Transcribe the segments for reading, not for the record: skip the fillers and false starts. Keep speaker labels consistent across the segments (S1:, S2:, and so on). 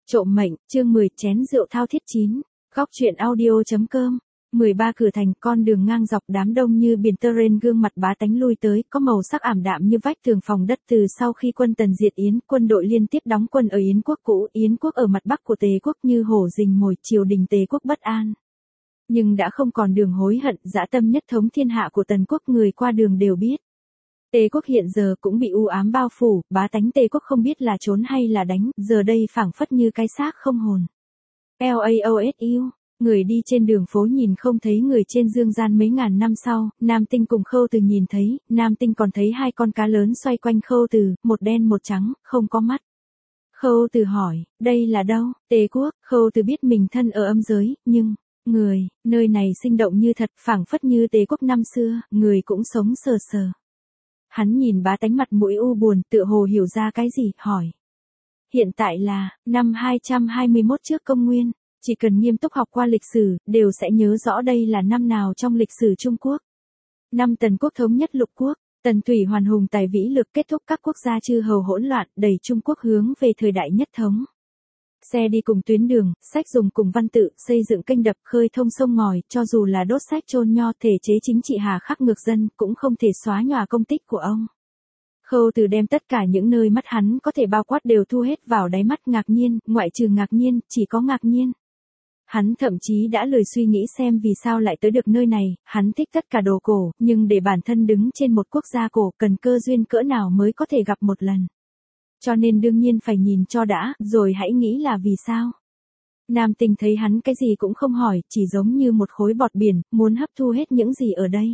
S1: Trộm mệnh, chương 10, chén rượu thao thiết 9. Góc truyện audio.com. 13 cửa thành, con đường ngang dọc đám đông như biển tơ rên, gương mặt bá tánh lui tới, có màu sắc ảm đạm như vách tường phòng đất. Từ sau khi quân Tần diệt Yến, quân đội liên tiếp đóng quân ở Yến quốc cũ, Yến quốc ở mặt bắc của Tề quốc như hổ rình mồi, triều đình Tề quốc bất an. Nhưng đã không còn đường hối hận, dã tâm nhất thống thiên hạ của Tần quốc người qua đường đều biết. Tề quốc hiện giờ cũng bị u ám bao phủ, bá tánh Tề quốc không biết là trốn hay là đánh, giờ đây phảng phất như cái xác không hồn. LAOSU, người đi trên đường phố nhìn không thấy người trên dương gian. Mấy ngàn năm sau, Nam Tinh cùng Khâu Từ nhìn thấy, Nam Tinh còn thấy hai con cá lớn xoay quanh Khâu Từ, một đen một trắng, không có mắt. Khâu Từ hỏi, đây là đâu? Tề quốc. Khâu Từ biết mình thân ở âm giới, nhưng nơi này sinh động như thật, phảng phất như Tề quốc năm xưa, người cũng sống sờ sờ. Hắn nhìn bá tánh mặt mũi u buồn, tựa hồ hiểu ra cái gì, hỏi. Hiện tại là, năm 221 trước công nguyên, chỉ cần nghiêm túc học qua lịch sử, đều sẽ nhớ rõ đây là năm nào trong lịch sử Trung Quốc. Năm Tần quốc thống nhất lục quốc, Tần Thủy Hoàn hùng tài vĩ lực, kết thúc các quốc gia chư hầu hỗn loạn, đẩy Trung Quốc hướng về thời đại nhất thống. Xe đi cùng tuyến đường, sách dùng cùng văn tự, xây dựng kênh đập, khơi thông sông ngòi, cho dù là đốt sách chôn nho, thể chế chính trị hà khắc ngược dân, cũng không thể xóa nhòa công tích của ông. Khâu Từ đem tất cả những nơi mắt hắn có thể bao quát đều thu hết vào đáy mắt. Ngạc nhiên, ngoại trừ ngạc nhiên, chỉ có ngạc nhiên. Hắn thậm chí đã lười suy nghĩ xem vì sao lại tới được nơi này, hắn thích tất cả đồ cổ, nhưng để bản thân đứng trên một quốc gia cổ cần cơ duyên cỡ nào mới có thể gặp một lần. Cho nên đương nhiên phải nhìn cho đã, rồi hãy nghĩ là vì sao. Nam Tinh thấy hắn cái gì cũng không hỏi, chỉ giống như một khối bọt biển, muốn hấp thu hết những gì ở đây.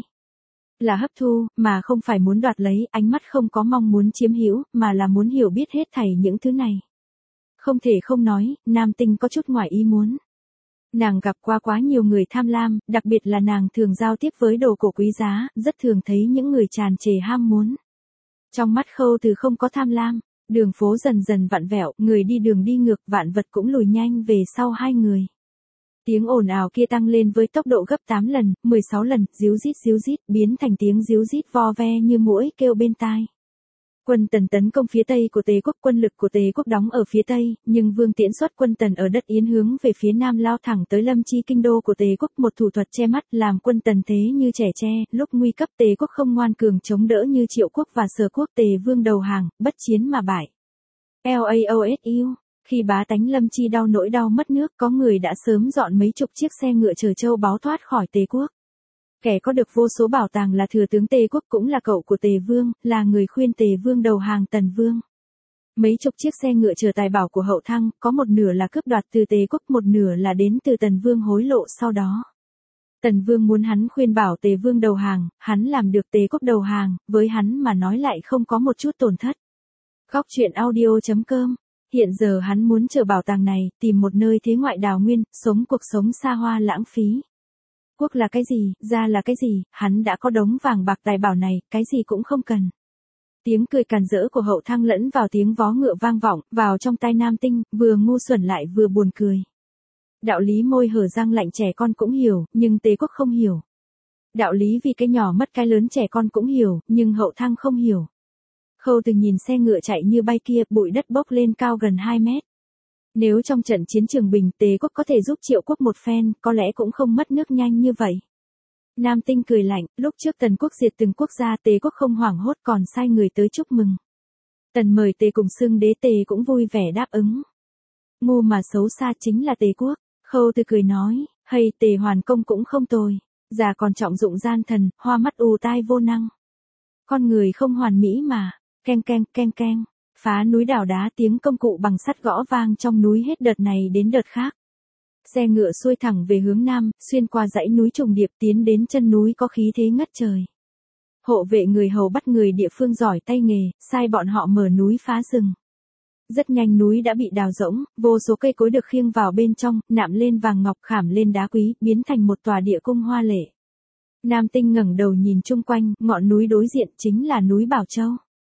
S1: Là hấp thu, mà không phải muốn đoạt lấy, ánh mắt không có mong muốn chiếm hữu, mà là muốn hiểu biết hết thảy những thứ này. Không thể không nói, Nam Tinh có chút ngoài ý muốn. Nàng gặp qua quá nhiều người tham lam, đặc biệt là nàng thường giao tiếp với đồ cổ quý giá, rất thường thấy những người tràn trề ham muốn. Trong mắt Khâu Từ không có tham lam, đường phố dần dần vặn vẹo, người đi đường đi ngược, vạn vật cũng lùi nhanh về sau hai người. Tiếng ồn ào kia tăng lên với tốc độ gấp 8 lần, 16 lần, díu rít, biến thành tiếng díu rít vo ve như muỗi kêu bên tai. Quân Tần tấn công phía tây của Tề quốc, quân lực của Tề quốc đóng ở phía tây, nhưng Vương Tiễn xuất quân Tần ở đất Yến hướng về phía nam lao thẳng tới Lâm Chi kinh đô của Tề quốc, một thủ thuật che mắt làm quân Tần thế như trẻ tre, lúc nguy cấp Tề quốc không ngoan cường chống đỡ như Triệu quốc và Sở quốc, Tề Vương đầu hàng, bất chiến mà bại. LAOSU, khi bá tánh Lâm Chi đau nỗi đau mất nước, có người đã sớm dọn mấy chục chiếc xe ngựa chở châu báu thoát khỏi Tề quốc. Kẻ có được vô số bảo tàng là thừa tướng Tề quốc, cũng là cậu của Tề Vương, là người khuyên Tề Vương đầu hàng Tần Vương. Mấy chục chiếc xe ngựa chở tài bảo của Hậu Thăng, có một nửa là cướp đoạt từ Tề quốc, một nửa là đến từ Tần Vương hối lộ sau đó. Tần Vương muốn hắn khuyên bảo Tề Vương đầu hàng, hắn làm được, Tề quốc đầu hàng, với hắn mà nói lại không có một chút tổn thất. Góc truyện audio.com. Hiện giờ hắn muốn chở bảo tàng này, tìm một nơi thế ngoại đào nguyên, sống cuộc sống xa hoa lãng phí. Quốc là cái gì, gia là cái gì, hắn đã có đống vàng bạc tài bảo này, cái gì cũng không cần. Tiếng cười càn rỡ của Hậu Thăng lẫn vào tiếng vó ngựa vang vọng, vào trong tai Nam Tinh, vừa ngu xuẩn lại vừa buồn cười. Đạo lý môi hở răng lạnh trẻ con cũng hiểu, nhưng Tề quốc không hiểu. Đạo lý vì cái nhỏ mất cái lớn trẻ con cũng hiểu, nhưng Hậu Thăng không hiểu. Khâu Từ nhìn xe ngựa chạy như bay kia, bụi đất bốc lên cao gần 2 mét. Nếu trong trận chiến trường Bình, Tề quốc có thể giúp Triệu quốc một phen, có lẽ cũng không mất nước nhanh như vậy. Nam Tinh cười lạnh, lúc trước Tần quốc diệt từng quốc gia, Tề quốc không hoảng hốt còn sai người tới chúc mừng. Tần mời Tề cùng xưng đế, Tề cũng vui vẻ đáp ứng. Ngu mà xấu xa chính là Tề quốc. Khâu Từ cười nói, hay Tề Hoàn công cũng không tồi, già còn trọng dụng gian thần, hoa mắt ù tai vô năng. Con người không hoàn mỹ mà, keng keng. Phá núi đào đá, tiếng công cụ bằng sắt gõ vang trong núi hết đợt này đến đợt khác. Xe ngựa xuôi thẳng về hướng nam, xuyên qua dãy núi trùng điệp tiến đến chân núi có khí thế ngất trời. Hộ vệ người hầu bắt người địa phương giỏi tay nghề, sai bọn họ mở núi phá rừng. Rất nhanh núi đã bị đào rỗng, vô số cây cối được khiêng vào bên trong, nạm lên vàng ngọc, khảm lên đá quý, biến thành một tòa địa cung hoa lệ. Nam Tinh ngẩng đầu nhìn chung quanh, ngọn núi đối diện chính là núi Bảo Châu.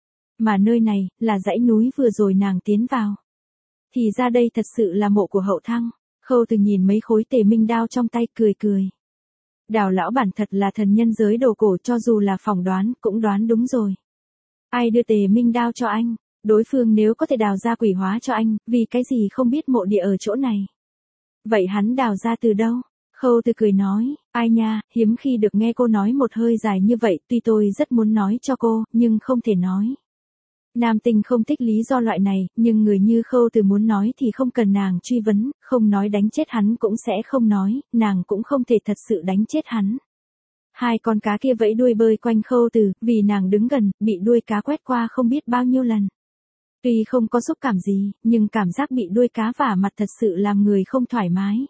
S1: Mà nơi này, là dãy núi vừa rồi nàng tiến vào. Thì ra đây thật sự là mộ của Hậu Thăng. Khâu Từ nhìn mấy khối Tề Minh đao trong tay, cười. Đào lão bản thật là thần nhân giới đồ cổ, cho dù là phỏng đoán, cũng đoán đúng rồi. Ai đưa Tề Minh đao cho anh? Đối phương nếu có thể đào ra quỷ hóa cho anh, vì cái gì không biết mộ địa ở chỗ này. Vậy hắn đào ra từ đâu? Khâu Từ cười nói, ai nha, hiếm khi được nghe cô nói một hơi dài như vậy, tuy tôi rất muốn nói cho cô, nhưng không thể nói. Nam Tinh không thích lý do loại này, nhưng người như Khâu Từ muốn nói thì không cần nàng truy vấn, không nói đánh chết hắn cũng sẽ không nói, nàng cũng không thể thật sự đánh chết hắn. Hai con cá kia vẫy đuôi bơi quanh Khâu Từ, vì nàng đứng gần, bị đuôi cá quét qua không biết bao nhiêu lần. Tuy không có xúc cảm gì, nhưng cảm giác bị đuôi cá vả mặt thật sự làm người không thoải mái.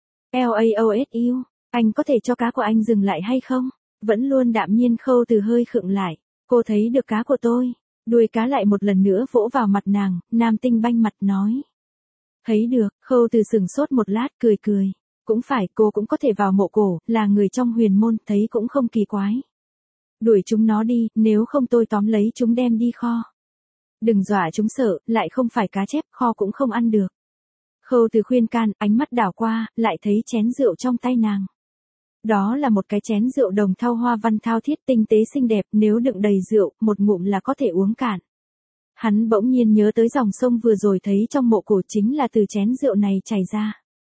S1: LAOSU, anh có thể cho cá của anh dừng lại hay không? Vẫn luôn đạm nhiên Khâu Từ hơi khựng lại. Cô thấy được cá của tôi. Đuôi cá lại một lần nữa vỗ vào mặt nàng, Nam Tinh banh mặt nói. Thấy được, Khâu Từ sừng sốt một lát cười cười. Cũng phải, cô cũng có thể vào mộ cổ, là người trong huyền môn, thấy cũng không kỳ quái. Đuổi chúng nó đi, nếu không tôi tóm lấy chúng đem đi kho. Đừng dọa chúng sợ, lại không phải cá chép, kho cũng không ăn được. Khâu Từ khuyên can, ánh mắt đảo qua, lại thấy chén rượu trong tay nàng. Đó là một cái chén rượu đồng thau hoa văn thao thiết tinh tế xinh đẹp, nếu đựng đầy rượu, một ngụm là có thể uống cạn. Hắn bỗng nhiên nhớ tới dòng sông vừa rồi thấy trong mộ cổ chính là từ chén rượu này chảy ra.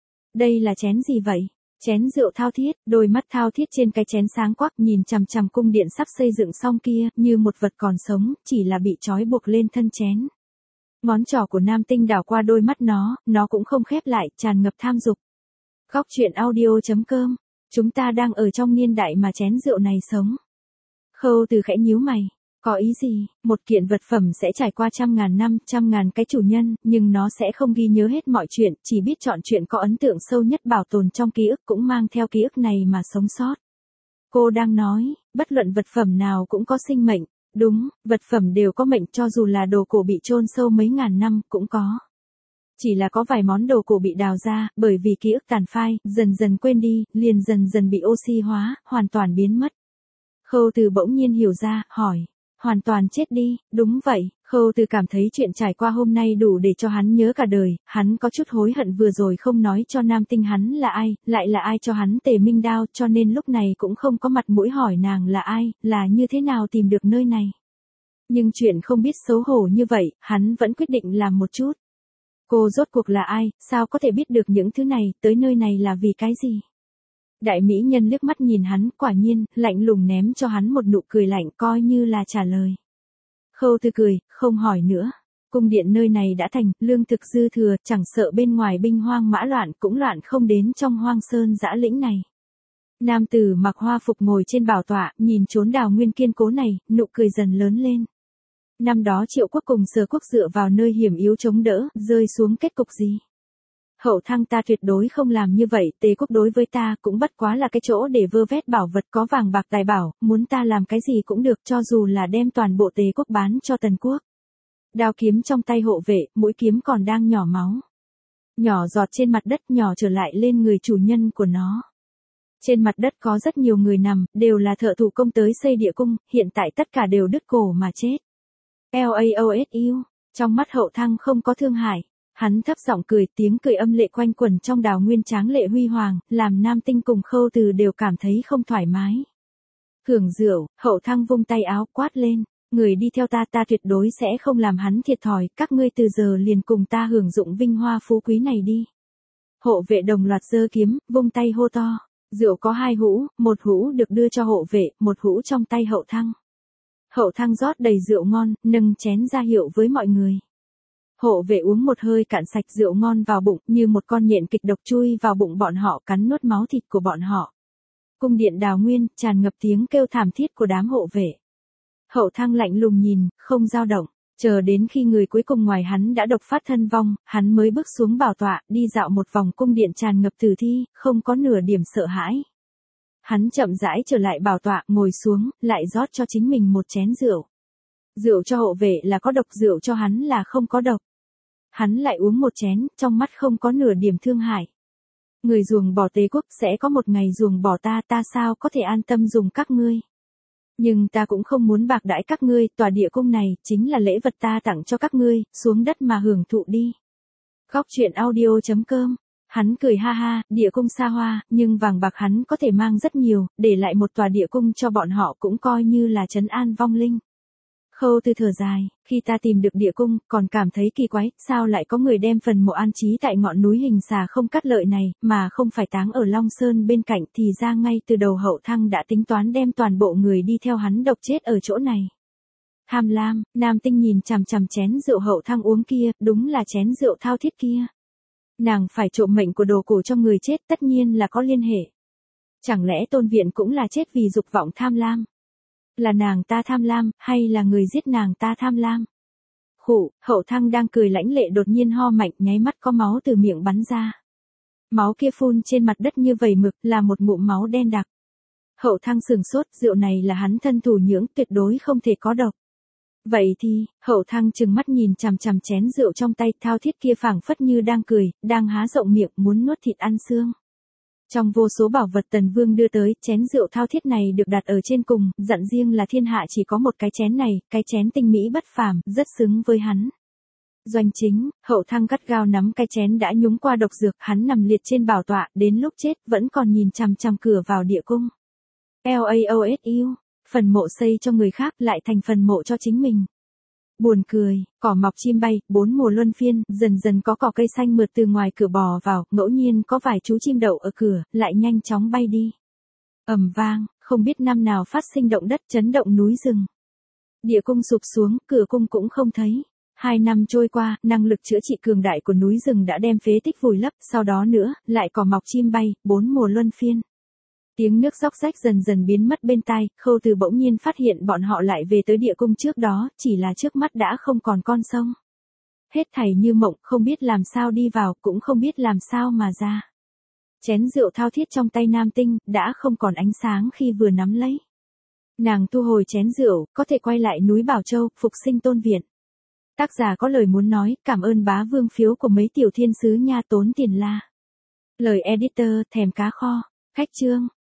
S1: Đây là chén gì vậy? Chén rượu thao thiết, đôi mắt thao thiết trên cái chén sáng quắc nhìn chằm chằm cung điện sắp xây dựng xong kia, như một vật còn sống, chỉ là bị trói buộc lên thân chén. Ngón trỏ của Nam Tinh đảo qua đôi mắt nó cũng không khép lại, tràn ngập tham dục. Góc truyện audio.com, chúng ta đang ở trong niên đại mà chén rượu này sống. Khâu Từ khẽ nhíu mày, có ý gì? Một kiện vật phẩm sẽ trải qua trăm ngàn năm, trăm ngàn cái chủ nhân, nhưng nó sẽ không ghi nhớ hết mọi chuyện, chỉ biết chọn chuyện có ấn tượng sâu nhất bảo tồn trong ký ức, cũng mang theo ký ức này mà sống sót. Cô đang nói, bất luận vật phẩm nào cũng có sinh mệnh. Đúng, vật phẩm đều có mệnh, cho dù là đồ cổ bị chôn sâu mấy ngàn năm, cũng có. Chỉ là có vài món đồ cổ bị đào ra, bởi vì ký ức tàn phai, dần dần quên đi, liền dần dần bị oxy hóa, hoàn toàn biến mất. Khâu Từ bỗng nhiên hiểu ra, hỏi, hoàn toàn chết đi, đúng vậy. Khâu Từ cảm thấy chuyện trải qua hôm nay đủ để cho hắn nhớ cả đời, hắn có chút hối hận vừa rồi không nói cho Nam Tinh hắn là ai, lại là ai cho hắn Tề Minh Đao, cho nên lúc này cũng không có mặt mũi hỏi nàng là ai, là như thế nào tìm được nơi này. Nhưng chuyện không biết xấu hổ như vậy, hắn vẫn quyết định làm một chút. Cô rốt cuộc là ai, sao có thể biết được những thứ này, tới nơi này là vì cái gì? Đại mỹ nhân liếc mắt nhìn hắn, quả nhiên, lạnh lùng ném cho hắn một nụ cười lạnh coi như là trả lời. Khâu Từ cười, không hỏi nữa. Cung điện nơi này đã thành, lương thực dư thừa, chẳng sợ bên ngoài binh hoang mã loạn cũng loạn không đến trong hoang sơn dã lĩnh này. Nam tử mặc hoa phục ngồi trên bảo tọa, nhìn chốn đào nguyên kiên cố này, nụ cười dần lớn lên. Năm đó Triệu Quốc cùng Sở Quốc dựa vào nơi hiểm yếu chống đỡ, rơi xuống kết cục gì? Hậu Thăng ta tuyệt đối không làm như vậy, Tề Quốc đối với ta cũng bất quá là cái chỗ để vơ vét bảo vật có vàng bạc tài bảo, muốn ta làm cái gì cũng được, cho dù là đem toàn bộ Tề Quốc bán cho Tần Quốc. Đao kiếm trong tay hộ vệ, mũi kiếm còn đang nhỏ máu. Nhỏ giọt trên mặt đất, nhỏ trở lại lên người chủ nhân của nó. Trên mặt đất có rất nhiều người nằm, đều là thợ thủ công tới xây địa cung, hiện tại tất cả đều đứt cổ mà chết. LAOSU, trong mắt Hậu Thăng không có thương hại. Hắn thấp giọng cười, tiếng cười âm lệ quanh quẩn trong đào nguyên tráng lệ huy hoàng, làm Nam Tinh cùng Khâu Từ đều cảm thấy không thoải mái. Hưởng rượu, Hậu Thăng vung tay áo quát lên, người đi theo ta, ta tuyệt đối sẽ không làm hắn thiệt thòi, các ngươi từ giờ liền cùng ta hưởng dụng vinh hoa phú quý này đi. Hộ vệ đồng loạt giơ kiếm, vung tay hô to, rượu có 2 hũ, một hũ được đưa cho hộ vệ, một hũ trong tay Hậu Thăng. Hậu Thăng rót đầy rượu ngon, nâng chén ra hiệu với mọi người. Hộ vệ uống một hơi cạn sạch rượu ngon vào bụng, như một con nhện kịch độc chui vào bụng bọn họ, cắn nuốt máu thịt của bọn họ. Cung điện đào nguyên, tràn ngập tiếng kêu thảm thiết của đám hộ vệ. Hậu Thăng lạnh lùng nhìn, không dao động, chờ đến khi người cuối cùng ngoài hắn đã độc phát thân vong, hắn mới bước xuống bảo tọa, đi dạo một vòng cung điện tràn ngập tử thi, không có nửa điểm sợ hãi. Hắn chậm rãi trở lại bảo tọa, ngồi xuống, lại rót cho chính mình một chén rượu. Rượu cho hộ vệ là có độc, rượu cho hắn là không có độc. Hắn lại uống một chén, trong mắt không có nửa điểm thương hại. Người ruồng bỏ Tề Quốc sẽ có một ngày ruồng bỏ ta, ta sao có thể an tâm dùng các ngươi. Nhưng ta cũng không muốn bạc đãi các ngươi, tòa địa cung này chính là lễ vật ta tặng cho các ngươi, xuống đất mà hưởng thụ đi. Góc truyện audio.com. Hắn cười ha ha, địa cung xa hoa, nhưng vàng bạc hắn có thể mang rất nhiều, để lại một tòa địa cung cho bọn họ cũng coi như là trấn an vong linh. Khâu Từ thở dài, khi ta tìm được địa cung, còn cảm thấy kỳ quái, sao lại có người đem phần mộ an trí tại ngọn núi hình xà không cắt lợi này, mà không phải táng ở Long Sơn bên cạnh, thì ra ngay từ đầu Hậu Thăng đã tính toán đem toàn bộ người đi theo hắn độc chết ở chỗ này. Tham lam, Nam Tinh nhìn chằm chằm chén rượu Hậu Thăng uống kia, đúng là chén rượu thao thiết kia. Nàng phải trộm mệnh của đồ cổ cho người chết, tất nhiên là có liên hệ. Chẳng lẽ Tôn Viện cũng là chết vì dục vọng tham lam? Là nàng ta tham lam, hay là người giết nàng ta tham lam? Khụ, Hậu Thăng đang cười lãnh lệ đột nhiên ho mạnh, nháy mắt có máu từ miệng bắn ra. Máu kia phun trên mặt đất như vẩy mực, là một ngụm máu đen đặc. Hậu Thăng sừng sốt, rượu này là hắn thân thủ nhưỡng, tuyệt đối không thể có độc. Vậy thì, Hậu Thăng trừng mắt nhìn chằm chằm chén rượu trong tay, thao thiết kia phảng phất như đang cười, đang há rộng miệng muốn nuốt thịt ăn xương. Trong vô số bảo vật Tần Vương đưa tới, chén rượu thao thiết này được đặt ở trên cùng, dặn riêng là thiên hạ chỉ có một cái chén này, cái chén tinh mỹ bất phàm, rất xứng với hắn. Doanh Chính, Hậu Thăng gắt gao nắm cái chén đã nhúng qua độc dược, hắn nằm liệt trên bảo tọa, đến lúc chết vẫn còn nhìn chằm chằm cửa vào địa cung. LAOSU, phần mộ xây cho người khác lại thành phần mộ cho chính mình. Buồn cười, cỏ mọc chim bay, 4 mùa luân phiên, dần dần có cỏ cây xanh mượt từ ngoài cửa bò vào, ngẫu nhiên có vài chú chim đậu ở cửa, lại nhanh chóng bay đi. Ầm vang, không biết năm nào phát sinh động đất chấn động núi rừng. Địa cung sụp xuống, cửa cung cũng không thấy. 2 năm trôi qua, năng lực chữa trị cường đại của núi rừng đã đem phế tích vùi lấp, sau đó nữa, lại cỏ mọc chim bay, 4 mùa luân phiên. Tiếng nước róc rách dần dần biến mất bên tai, Khâu Từ bỗng nhiên phát hiện bọn họ lại về tới địa cung trước đó, chỉ là trước mắt đã không còn con sông. Hết thảy như mộng, không biết làm sao đi vào, cũng không biết làm sao mà ra. Chén rượu thao thiết trong tay Nam Tinh, đã không còn ánh sáng khi vừa nắm lấy. Nàng thu hồi chén rượu, có thể quay lại núi Bảo Châu, phục sinh Tôn Viện. Tác giả có lời muốn nói, cảm ơn bá vương phiếu của mấy tiểu thiên sứ nha, tốn tiền la. Lời editor, thèm cá kho. Khách chương.